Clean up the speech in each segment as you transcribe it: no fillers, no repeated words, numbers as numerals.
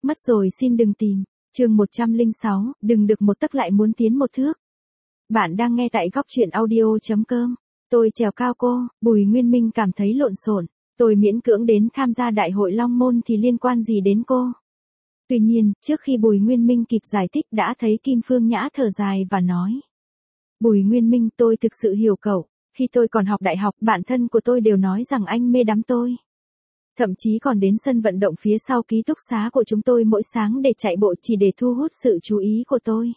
Mất rồi xin đừng tìm. Chương 106, đừng được một tấc lại muốn tiến một thước. Bạn đang nghe tại góc truyện audio.com. Tôi trèo cao cô, Bùi Nguyên Minh cảm thấy lộn xộn. Tôi miễn cưỡng đến tham gia đại hội Long Môn thì liên quan gì đến cô? Tuy nhiên, trước khi Bùi Nguyên Minh kịp giải thích đã thấy Kim Phương Nhã thở dài và nói. Bùi Nguyên Minh, tôi thực sự hiểu cậu. Khi tôi còn học đại học, bạn thân của tôi đều nói rằng anh mê đắm tôi. Thậm chí còn đến sân vận động phía sau ký túc xá của chúng tôi mỗi sáng để chạy bộ chỉ để thu hút sự chú ý của tôi.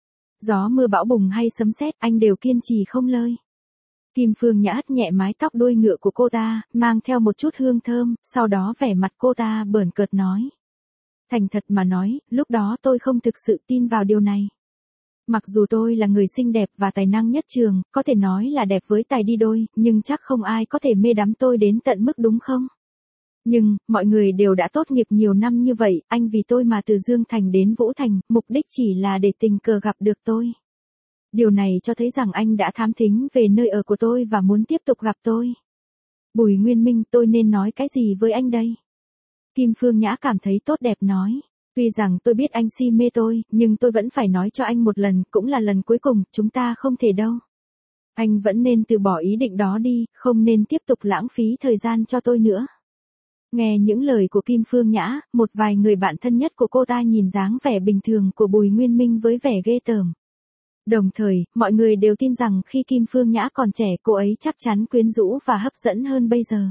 Gió mưa bão bùng hay sấm sét, anh đều kiên trì không lơi. Kim Phương Nhã hất nhẹ mái tóc đuôi ngựa của cô ta, mang theo một chút hương thơm, sau đó vẻ mặt cô ta bởn cợt nói. Thành thật mà nói, lúc đó tôi không thực sự tin vào điều này. Mặc dù tôi là người xinh đẹp và tài năng nhất trường, có thể nói là đẹp với tài đi đôi, nhưng chắc không ai có thể mê đắm tôi đến tận mức đúng không? Nhưng, mọi người đều đã tốt nghiệp nhiều năm như vậy, anh vì tôi mà từ Dương Thành đến Vũ Thành, mục đích chỉ là để tình cờ gặp được tôi. Điều này cho thấy rằng anh đã thám thính về nơi ở của tôi và muốn tiếp tục gặp tôi. Bùi Nguyên Minh, tôi nên nói cái gì với anh đây? Kim Phương Nhã cảm thấy tốt đẹp nói. Tuy rằng tôi biết anh si mê tôi, nhưng tôi vẫn phải nói cho anh một lần, cũng là lần cuối cùng, chúng ta không thể đâu. Anh vẫn nên từ bỏ ý định đó đi, không nên tiếp tục lãng phí thời gian cho tôi nữa. Nghe những lời của Kim Phương Nhã, một vài người bạn thân nhất của cô ta nhìn dáng vẻ bình thường của Bùi Nguyên Minh với vẻ ghê tởm. Đồng thời, mọi người đều tin rằng khi Kim Phương Nhã còn trẻ cô ấy chắc chắn quyến rũ và hấp dẫn hơn bây giờ.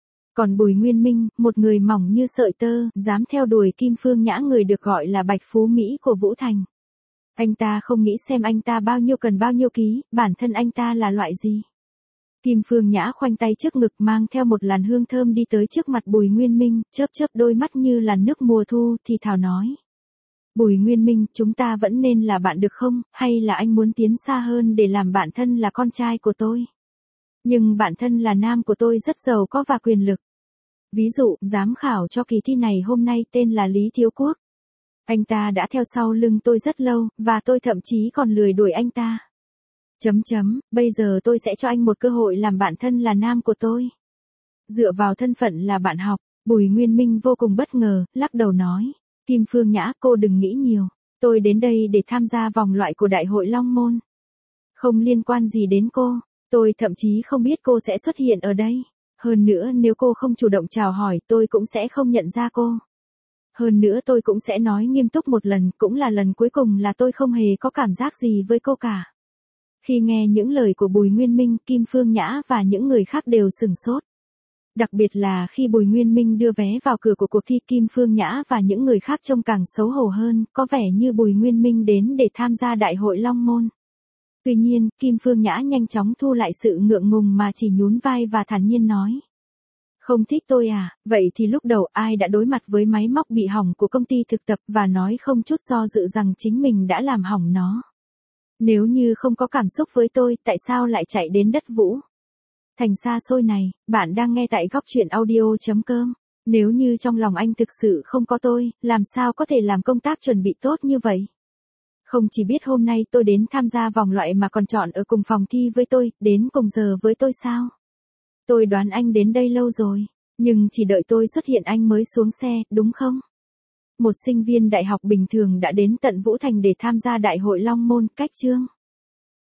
Còn Bùi Nguyên Minh, một người mỏng như sợi tơ, dám theo đuổi Kim Phương Nhã, người được gọi là Bạch Phú Mỹ của Vũ Thành. Anh ta không nghĩ xem anh ta bao nhiêu cần bao nhiêu ký, bản thân anh ta là loại gì. Kim Phương Nhã khoanh tay trước ngực mang theo một làn hương thơm đi tới trước mặt Bùi Nguyên Minh, chớp chớp đôi mắt như làn nước mùa thu thì thào nói. Bùi Nguyên Minh, chúng ta vẫn nên là bạn được không, hay là anh muốn tiến xa hơn để làm bạn thân là con trai của tôi? Nhưng bạn thân là nam của tôi rất giàu có và quyền lực. Ví dụ, giám khảo cho kỳ thi này hôm nay tên là Lý Thiếu Quốc. Anh ta đã theo sau lưng tôi rất lâu, và tôi thậm chí còn lười đuổi anh ta. Bây giờ tôi sẽ cho anh một cơ hội làm bạn thân là nam của tôi. Dựa vào thân phận là bạn học, Bùi Nguyên Minh vô cùng bất ngờ, lắc đầu nói. Kim Phương Nhã, cô đừng nghĩ nhiều. Tôi đến đây để tham gia vòng loại của Đại hội Long Môn. Không liên quan gì đến cô. Tôi thậm chí không biết cô sẽ xuất hiện ở đây. Hơn nữa nếu cô không chủ động chào hỏi tôi cũng sẽ không nhận ra cô. Hơn nữa tôi cũng sẽ nói nghiêm túc một lần, cũng là lần cuối cùng là tôi không hề có cảm giác gì với cô cả. Khi nghe những lời của Bùi Nguyên Minh, Kim Phương Nhã và những người khác đều sửng sốt. Đặc biệt là khi Bùi Nguyên Minh đưa vé vào cửa của cuộc thi, Kim Phương Nhã và những người khác trông càng xấu hổ hơn, có vẻ như Bùi Nguyên Minh đến để tham gia Đại hội Long Môn. Tuy nhiên, Kim Phương Nhã nhanh chóng thu lại sự ngượng ngùng mà chỉ nhún vai và thản nhiên nói. Không thích tôi à, vậy thì lúc đầu ai đã đối mặt với máy móc bị hỏng của công ty thực tập và nói không chút do dự rằng chính mình đã làm hỏng nó. Nếu như không có cảm xúc với tôi, tại sao lại chạy đến đất Vũ Thành xa xôi này? Bạn đang nghe tại góc truyện audio.com. Nếu như trong lòng anh thực sự không có tôi, làm sao có thể làm công tác chuẩn bị tốt như vậy? Không chỉ biết hôm nay tôi đến tham gia vòng loại mà còn chọn ở cùng phòng thi với tôi, đến cùng giờ với tôi sao? Tôi đoán anh đến đây lâu rồi, nhưng chỉ đợi tôi xuất hiện anh mới xuống xe, đúng không? Một sinh viên đại học bình thường đã đến tận Vũ Thành để tham gia Đại hội Long Môn, cách chương.